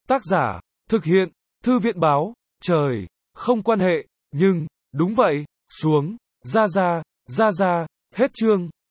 Tác giả, thực hiện, Thư viện báo, trời, không quan hệ, nhưng, đúng vậy, xuống, ra, hết chương.